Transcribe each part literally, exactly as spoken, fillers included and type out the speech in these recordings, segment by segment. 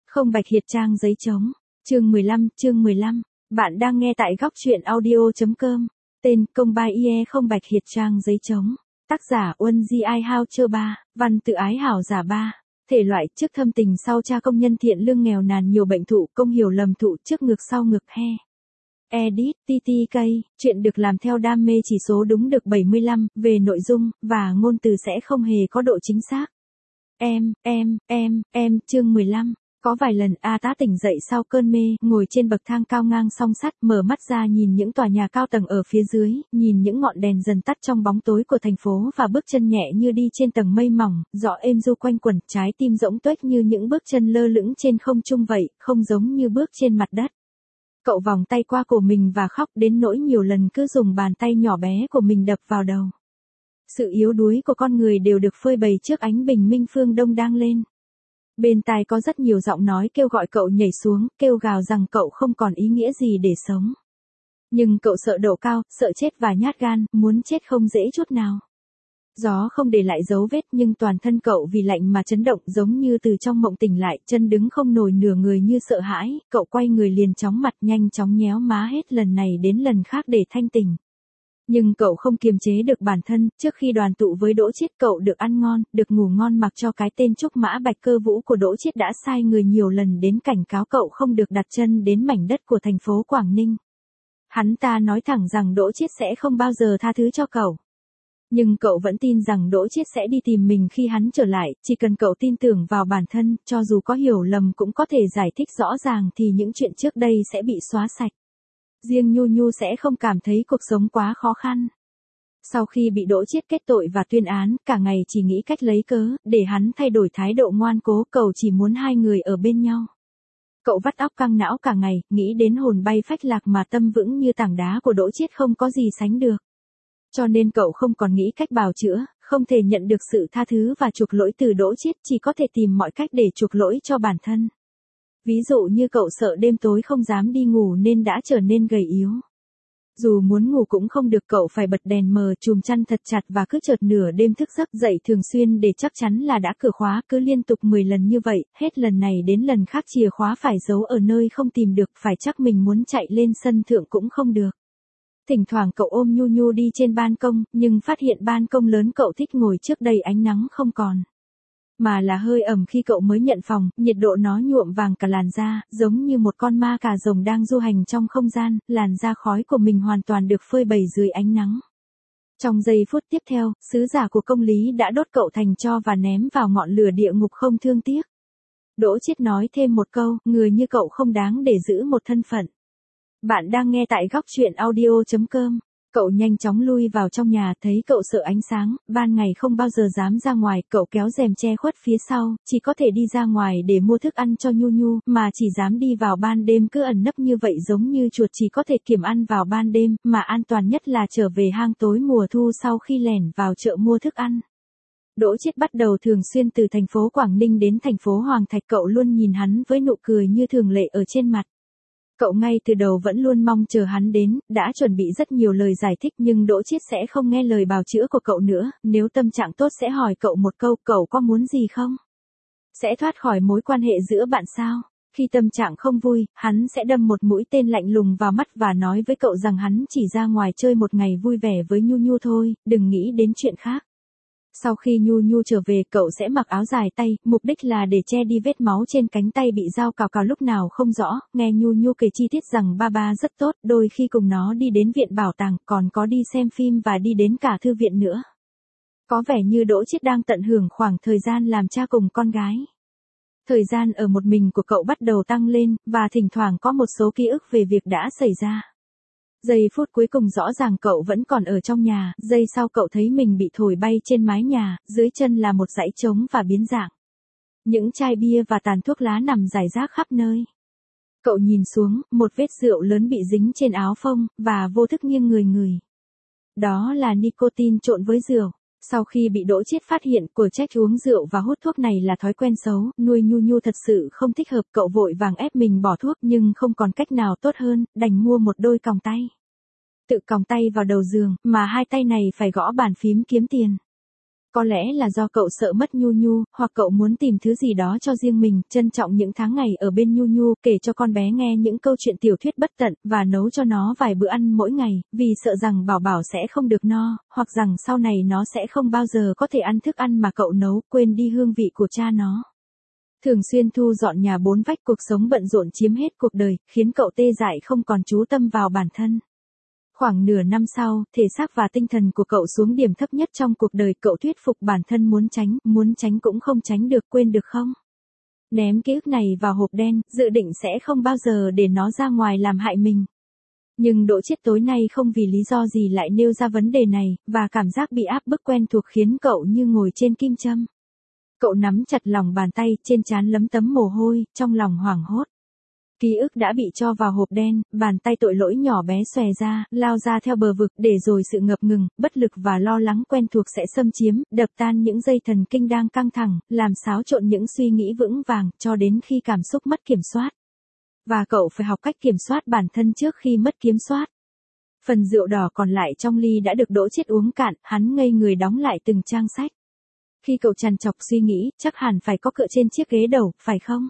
Không bạch hiệt trang giấy trống. Chương mười lăm, chương mười lăm. Bạn đang nghe tại góc truyện audio.com. Tên: Công Bai Ie không bạch hiệt trang giấy trống. Tác giả: Uân Di Ai Hao Chơ Ba. Văn tự ái hảo giả ba. Thể loại: trước thâm tình sau cha, công nhân thiện lương nghèo nàn nhiều bệnh thụ, công hiểu lầm thụ, trước ngực sau ngực he. Edit: tê tê ca. Chuyện được làm theo đam mê, chỉ số đúng được bảy mươi lăm, về nội dung và ngôn từ sẽ không hề có độ chính xác. Em, em, em, em, chương mười lăm. Có vài lần A Tá tỉnh dậy sau cơn mê, ngồi trên bậc thang cao ngang song sắt, mở mắt ra nhìn những tòa nhà cao tầng ở phía dưới, nhìn những ngọn đèn dần tắt trong bóng tối của thành phố và bước chân nhẹ như đi trên tầng mây mỏng, gió êm du quanh quẩn, trái tim rỗng tuếch như những bước chân lơ lửng trên không trung vậy, không giống như bước trên mặt đất. Cậu vòng tay qua cổ mình và khóc đến nỗi nhiều lần cứ dùng bàn tay nhỏ bé của mình đập vào đầu. Sự yếu đuối của con người đều được phơi bày trước ánh bình minh phương đông đang lên. Bên tai có rất nhiều giọng nói kêu gọi cậu nhảy xuống, kêu gào rằng cậu không còn ý nghĩa gì để sống. Nhưng cậu sợ độ cao, sợ chết và nhát gan, muốn chết không dễ chút nào. Gió không để lại dấu vết nhưng toàn thân cậu vì lạnh mà chấn động, giống như từ trong mộng tỉnh lại, chân đứng không nổi nửa người như sợ hãi, cậu quay người liền chóng mặt, nhanh chóng nhéo má hết lần này đến lần khác để thanh tỉnh. Nhưng cậu không kiềm chế được bản thân, trước khi đoàn tụ với Đỗ Chiết cậu được ăn ngon, được ngủ ngon mặc cho cái tên Trúc Mã Bạch Cơ Vũ của Đỗ Chiết đã sai người nhiều lần đến cảnh cáo cậu không được đặt chân đến mảnh đất của thành phố Quảng Ninh. Hắn ta nói thẳng rằng Đỗ Chiết sẽ không bao giờ tha thứ cho cậu. Nhưng cậu vẫn tin rằng Đỗ Chiết sẽ đi tìm mình khi hắn trở lại, chỉ cần cậu tin tưởng vào bản thân, cho dù có hiểu lầm cũng có thể giải thích rõ ràng thì những chuyện trước đây sẽ bị xóa sạch. Riêng Nhu Nhu sẽ không cảm thấy cuộc sống quá khó khăn. Sau khi bị Đỗ Chiết kết tội và tuyên án, cả ngày chỉ nghĩ cách lấy cớ, để hắn thay đổi thái độ ngoan cố, cậu chỉ muốn hai người ở bên nhau. Cậu vắt óc căng não cả ngày, nghĩ đến hồn bay phách lạc mà tâm vững như tảng đá của Đỗ Chiết không có gì sánh được. Cho nên cậu không còn nghĩ cách bào chữa, không thể nhận được sự tha thứ và chuộc lỗi từ Đỗ Chiết, chỉ có thể tìm mọi cách để chuộc lỗi cho bản thân. Ví dụ như cậu sợ đêm tối không dám đi ngủ nên đã trở nên gầy yếu. Dù muốn ngủ cũng không được, cậu phải bật đèn mờ, chùm chăn thật chặt và cứ chợt nửa đêm thức giấc dậy thường xuyên để chắc chắn là đã cửa khóa, cứ liên tục mười lần như vậy, hết lần này đến lần khác chìa khóa phải giấu ở nơi không tìm được, phải chắc mình muốn chạy lên sân thượng cũng không được. Thỉnh thoảng cậu ôm Nhu Nhu đi trên ban công, nhưng phát hiện ban công lớn cậu thích ngồi trước đây ánh nắng không còn. Mà là hơi ẩm. Khi cậu mới nhận phòng, nhiệt độ nó nhuộm vàng cả làn da, giống như một con ma cà rồng đang du hành trong không gian, làn da khói của mình hoàn toàn được phơi bày dưới ánh nắng. Trong giây phút tiếp theo, sứ giả của công lý đã đốt cậu thành tro và ném vào ngọn lửa địa ngục không thương tiếc. Đỗ Chiết nói thêm một câu: người như cậu không đáng để giữ một thân phận. Bạn đang nghe tại góc truyện audio.com. Cậu nhanh chóng lui vào trong nhà, thấy cậu sợ ánh sáng, ban ngày không bao giờ dám ra ngoài, cậu kéo rèm che khuất phía sau, chỉ có thể đi ra ngoài để mua thức ăn cho Nhu Nhu, mà chỉ dám đi vào ban đêm, cứ ẩn nấp như vậy giống như chuột chỉ có thể kiểm ăn vào ban đêm, mà an toàn nhất là trở về hang tối mùa thu sau khi lẻn vào chợ mua thức ăn. Đỗ Chiết bắt đầu thường xuyên từ thành phố Quảng Ninh đến thành phố Hoàng Thạch, cậu luôn nhìn hắn với nụ cười như thường lệ ở trên mặt. Cậu ngay từ đầu vẫn luôn mong chờ hắn đến, đã chuẩn bị rất nhiều lời giải thích nhưng Đỗ Chiết sẽ không nghe lời bào chữa của cậu nữa, nếu tâm trạng tốt sẽ hỏi cậu một câu: cậu có muốn gì không? Sẽ thoát khỏi mối quan hệ giữa bạn sao? Khi tâm trạng không vui, hắn sẽ đâm một mũi tên lạnh lùng vào mắt và nói với cậu rằng hắn chỉ ra ngoài chơi một ngày vui vẻ với Nhu Nhu thôi, đừng nghĩ đến chuyện khác. Sau khi Nhu Nhu trở về, cậu sẽ mặc áo dài tay, mục đích là để che đi vết máu trên cánh tay bị dao cào cào lúc nào không rõ, nghe Nhu Nhu kể chi tiết rằng ba ba rất tốt, đôi khi cùng nó đi đến viện bảo tàng, còn có đi xem phim và đi đến cả thư viện nữa. Có vẻ như Đỗ Chiết đang tận hưởng khoảng thời gian làm cha cùng con gái. Thời gian ở một mình của cậu bắt đầu tăng lên, và thỉnh thoảng có một số ký ức về việc đã xảy ra. Giây phút cuối cùng rõ ràng cậu vẫn còn ở trong nhà, giây sau cậu thấy mình bị thổi bay trên mái nhà, dưới chân là một dãy trống và biến dạng. Những chai bia và tàn thuốc lá nằm rải rác khắp nơi. Cậu nhìn xuống, một vết rượu lớn bị dính trên áo phông, và vô thức nghiêng người người. Đó là nicotine trộn với rượu. Sau khi bị Đỗ Chiết phát hiện, của trách uống rượu và hút thuốc này là thói quen xấu, nuôi Nhu Nhu thật sự không thích hợp, cậu vội vàng ép mình bỏ thuốc nhưng không còn cách nào tốt hơn, đành mua một đôi còng tay. Tự còng tay vào đầu giường, mà hai tay này phải gõ bàn phím kiếm tiền. Có lẽ là do cậu sợ mất Nhu Nhu, hoặc cậu muốn tìm thứ gì đó cho riêng mình, trân trọng những tháng ngày ở bên Nhu Nhu, kể cho con bé nghe những câu chuyện tiểu thuyết bất tận, và nấu cho nó vài bữa ăn mỗi ngày, vì sợ rằng bảo bảo sẽ không được no, hoặc rằng sau này nó sẽ không bao giờ có thể ăn thức ăn mà cậu nấu, quên đi hương vị của cha nó. Thường xuyên thu dọn nhà bốn vách, cuộc sống bận rộn chiếm hết cuộc đời, khiến cậu tê dại không còn chú tâm vào bản thân. Khoảng nửa năm sau, thể xác và tinh thần của cậu xuống điểm thấp nhất trong cuộc đời, cậu thuyết phục bản thân muốn tránh, muốn tránh cũng không tránh được, quên được không? Ném ký ức này vào hộp đen, dự định sẽ không bao giờ để nó ra ngoài làm hại mình. Nhưng Đỗ Chiết tối nay không vì lý do gì lại nêu ra vấn đề này, và cảm giác bị áp bức quen thuộc khiến cậu như ngồi trên kim châm. Cậu nắm chặt lòng bàn tay, trên trán lấm tấm mồ hôi, trong lòng hoảng hốt. Ký ức đã bị cho vào hộp đen, bàn tay tội lỗi nhỏ bé xòe ra, lao ra theo bờ vực, để rồi sự ngập ngừng, bất lực và lo lắng quen thuộc sẽ xâm chiếm, đập tan những dây thần kinh đang căng thẳng, làm xáo trộn những suy nghĩ vững vàng, cho đến khi cảm xúc mất kiểm soát. Và cậu phải học cách kiểm soát bản thân trước khi mất kiểm soát. Phần rượu đỏ còn lại trong ly đã được Đỗ Chiết uống cạn, hắn ngây người đóng lại từng trang sách. Khi cậu trằn trọc suy nghĩ, chắc hẳn phải có cựa trên chiếc ghế đầu, phải không?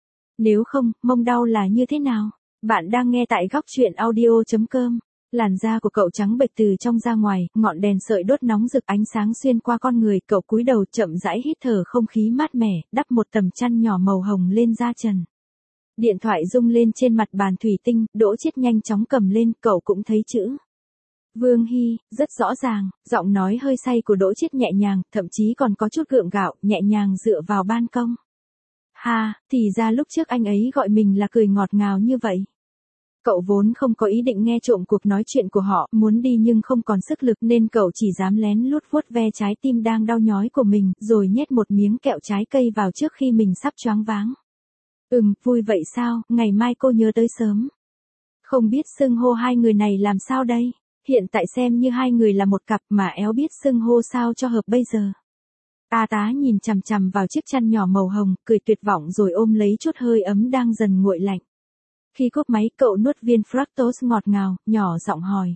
Nếu không, mông đau là như thế nào? Bạn đang nghe tại góc truyện audio chấm com. Làn da của cậu trắng bệch từ trong ra ngoài, ngọn đèn sợi đốt nóng rực ánh sáng xuyên qua con người, cậu cúi đầu chậm rãi hít thở không khí mát mẻ, đắp một tấm chăn nhỏ màu hồng lên da trần. Điện thoại rung lên trên mặt bàn thủy tinh, Đỗ Chiết nhanh chóng cầm lên, cậu cũng thấy chữ Vương Hy, rất rõ ràng, giọng nói hơi say của Đỗ Chiết nhẹ nhàng, thậm chí còn có chút gượng gạo, nhẹ nhàng dựa vào ban công. Ha, thì ra lúc trước anh ấy gọi mình là cười ngọt ngào như vậy. Cậu vốn không có ý định nghe trộm cuộc nói chuyện của họ, muốn đi nhưng không còn sức lực nên cậu chỉ dám lén lút vuốt ve trái tim đang đau nhói của mình, rồi nhét một miếng kẹo trái cây vào trước khi mình sắp choáng váng. Ừm, vui vậy sao, ngày mai cô nhớ tới sớm. Không biết xưng hô hai người này làm sao đây? Hiện tại xem như hai người là một cặp mà éo biết xưng hô sao cho hợp bây giờ. A Tá nhìn chằm chằm vào chiếc chăn nhỏ màu hồng, cười tuyệt vọng rồi ôm lấy chút hơi ấm đang dần nguội lạnh. Khi cúp máy, cậu nuốt viên fructose ngọt ngào, nhỏ giọng hỏi.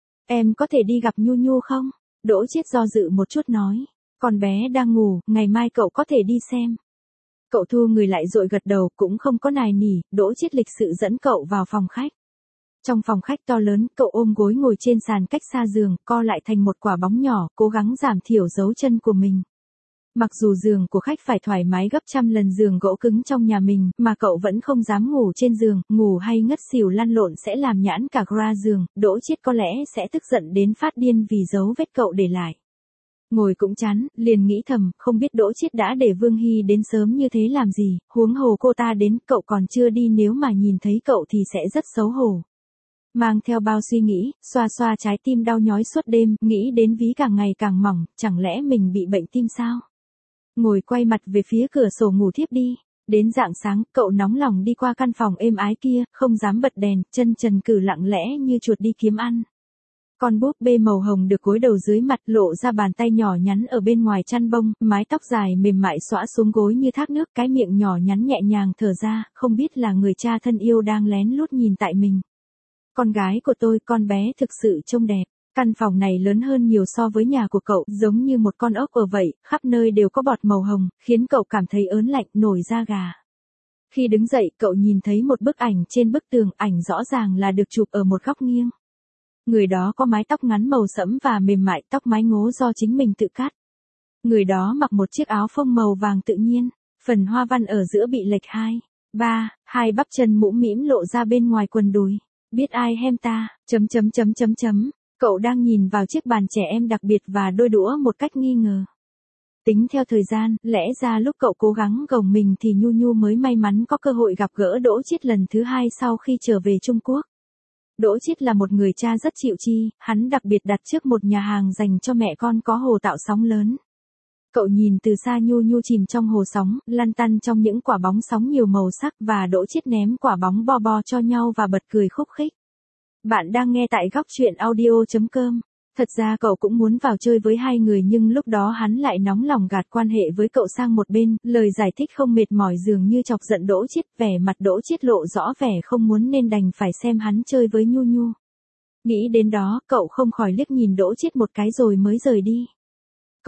Em có thể đi gặp Nhu Nhu không? Đỗ Chiết do dự một chút nói. Con bé đang ngủ, ngày mai cậu có thể đi xem. Cậu thu người lại rồi gật đầu, cũng không có nài nỉ, Đỗ Chiết lịch sự dẫn cậu vào phòng khách. Trong phòng khách to lớn, cậu ôm gối ngồi trên sàn cách xa giường, co lại thành một quả bóng nhỏ, cố gắng giảm thiểu dấu chân của mình. Mặc dù giường của khách phải thoải mái gấp trăm lần giường gỗ cứng trong nhà mình, mà cậu vẫn không dám ngủ trên giường, ngủ hay ngất xỉu lăn lộn sẽ làm nhãn cả gra giường, Đỗ Chiết có lẽ sẽ tức giận đến phát điên vì dấu vết cậu để lại. Ngồi cũng chán, liền nghĩ thầm, không biết Đỗ Chiết đã để Vương Hy đến sớm như thế làm gì, huống hồ cô ta đến, cậu còn chưa đi, nếu mà nhìn thấy cậu thì sẽ rất xấu hổ. Mang theo bao suy nghĩ, xoa xoa trái tim đau nhói suốt đêm, nghĩ đến ví càng ngày càng mỏng, chẳng lẽ mình bị bệnh tim sao? Ngồi quay mặt về phía cửa sổ ngủ thiếp đi. Đến rạng sáng, cậu nóng lòng đi qua căn phòng êm ái kia, không dám bật đèn, chân trần cử lặng lẽ như chuột đi kiếm ăn. Con búp bê màu hồng được gối đầu dưới mặt, lộ ra bàn tay nhỏ nhắn ở bên ngoài chăn bông, mái tóc dài mềm mại xõa xuống gối như thác nước, cái miệng nhỏ nhắn nhẹ nhàng thở ra, không biết là người cha thân yêu đang lén lút nhìn tại mình. Con gái của tôi, con bé thực sự trông đẹp. Căn phòng này lớn hơn nhiều so với nhà của cậu, giống như một con ốc ở vậy, khắp nơi đều có bọt màu hồng, khiến cậu cảm thấy ớn lạnh, nổi da gà. Khi đứng dậy, cậu nhìn thấy một bức ảnh trên bức tường, ảnh rõ ràng là được chụp ở một góc nghiêng. Người đó có mái tóc ngắn màu sẫm và mềm mại, tóc mái ngố do chính mình tự cắt. Người đó mặc một chiếc áo phông màu vàng tự nhiên, phần hoa văn ở giữa bị lệch hai, ba, hai bắp chân mũm mĩm lộ ra bên ngoài quần đùi. Biết ai hem ta, chấm chấm chấm chấm chấm. Cậu đang nhìn vào chiếc bàn trẻ em đặc biệt và đôi đũa một cách nghi ngờ. Tính theo thời gian, lẽ ra lúc cậu cố gắng gồng mình thì Nhu Nhu mới may mắn có cơ hội gặp gỡ Đỗ Chiết lần thứ hai sau khi trở về Trung Quốc. Đỗ Chiết là một người cha rất chịu chi, hắn đặc biệt đặt trước một nhà hàng dành cho mẹ con có hồ tạo sóng lớn. Cậu nhìn từ xa Nhu Nhu chìm trong hồ sóng, lăn tăn trong những quả bóng sóng nhiều màu sắc, và Đỗ Chiết ném quả bóng bo bo cho nhau và bật cười khúc khích. Bạn đang nghe tại góc truyện audio chấm com. Thật ra cậu cũng muốn vào chơi với hai người nhưng lúc đó hắn lại nóng lòng gạt quan hệ với cậu sang một bên, lời giải thích không mệt mỏi dường như chọc giận Đỗ Chiết, vẻ mặt Đỗ Chiết lộ rõ vẻ không muốn nên đành phải xem hắn chơi với Nhu Nhu. Nghĩ đến đó, cậu không khỏi liếc nhìn Đỗ Chiết một cái rồi mới rời đi.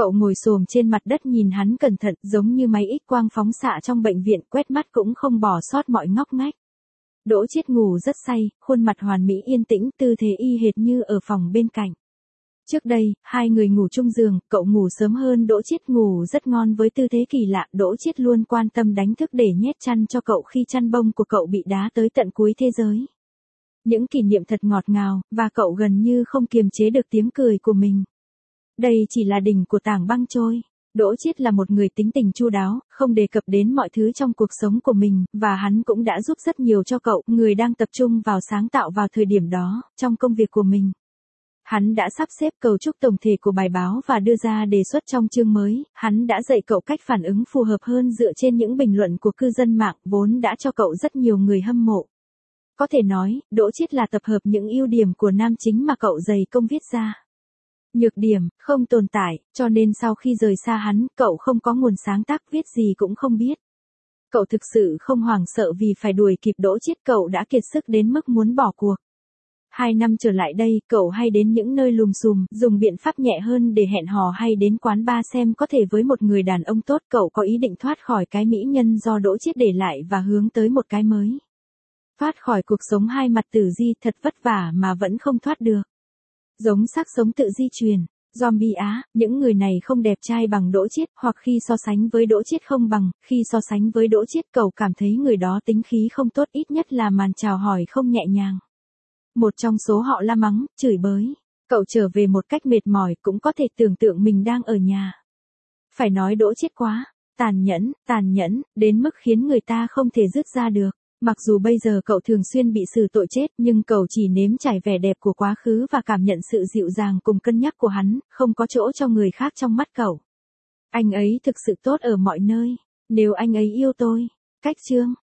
Cậu ngồi xổm trên mặt đất nhìn hắn cẩn thận, giống như máy X quang phóng xạ trong bệnh viện, quét mắt cũng không bỏ sót mọi ngóc ngách. Đỗ Chiết ngủ rất say, khuôn mặt hoàn mỹ yên tĩnh, tư thế y hệt như ở phòng bên cạnh. Trước đây, hai người ngủ chung giường, cậu ngủ sớm hơn Đỗ Chiết, ngủ rất ngon với tư thế kỳ lạ, Đỗ Chiết luôn quan tâm đánh thức để nhét chăn cho cậu khi chăn bông của cậu bị đá tới tận cuối thế giới. Những kỷ niệm thật ngọt ngào, và cậu gần như không kiềm chế được tiếng cười của mình. Đây chỉ là đỉnh của tảng băng trôi. Đỗ Chiết là một người tính tình chu đáo, không đề cập đến mọi thứ trong cuộc sống của mình, và hắn cũng đã giúp rất nhiều cho cậu, người đang tập trung vào sáng tạo vào thời điểm đó, trong công việc của mình. Hắn đã sắp xếp cấu trúc tổng thể của bài báo và đưa ra đề xuất trong chương mới, hắn đã dạy cậu cách phản ứng phù hợp hơn dựa trên những bình luận của cư dân mạng, vốn đã cho cậu rất nhiều người hâm mộ. Có thể nói, Đỗ Chiết là tập hợp những ưu điểm của nam chính mà cậu dày công viết ra. Nhược điểm, không tồn tại, cho nên sau khi rời xa hắn, cậu không có nguồn sáng tác, viết gì cũng không biết. Cậu thực sự không hoảng sợ vì phải đuổi kịp Đỗ Chiết, cậu đã kiệt sức đến mức muốn bỏ cuộc. Hai năm trở lại đây, cậu hay đến những nơi lùm xùm, dùng biện pháp nhẹ hơn để hẹn hò hay đến quán bar xem có thể với một người đàn ông tốt. Cậu có ý định thoát khỏi cái mỹ nhân do Đỗ Chiết để lại và hướng tới một cái mới. Thoát khỏi cuộc sống hai mặt tử di thật vất vả mà vẫn không thoát được. Giống xác sống tự di truyền, zombie Á, những người này không đẹp trai bằng Đỗ Chiết, hoặc khi so sánh với Đỗ Chiết không bằng, khi so sánh với Đỗ Chiết cậu cảm thấy người đó tính khí không tốt, ít nhất là màn chào hỏi không nhẹ nhàng. Một trong số họ la mắng, chửi bới. Cậu trở về một cách mệt mỏi, cũng có thể tưởng tượng mình đang ở nhà. Phải nói Đỗ Chiết quá tàn nhẫn, tàn nhẫn, đến mức khiến người ta không thể dứt ra được. Mặc dù bây giờ cậu thường xuyên bị xử tội chết, nhưng cậu chỉ nếm trải vẻ đẹp của quá khứ và cảm nhận sự dịu dàng cùng cân nhắc của hắn, không có chỗ cho người khác trong mắt cậu. Anh ấy thực sự tốt ở mọi nơi. Nếu anh ấy yêu tôi. Cách chương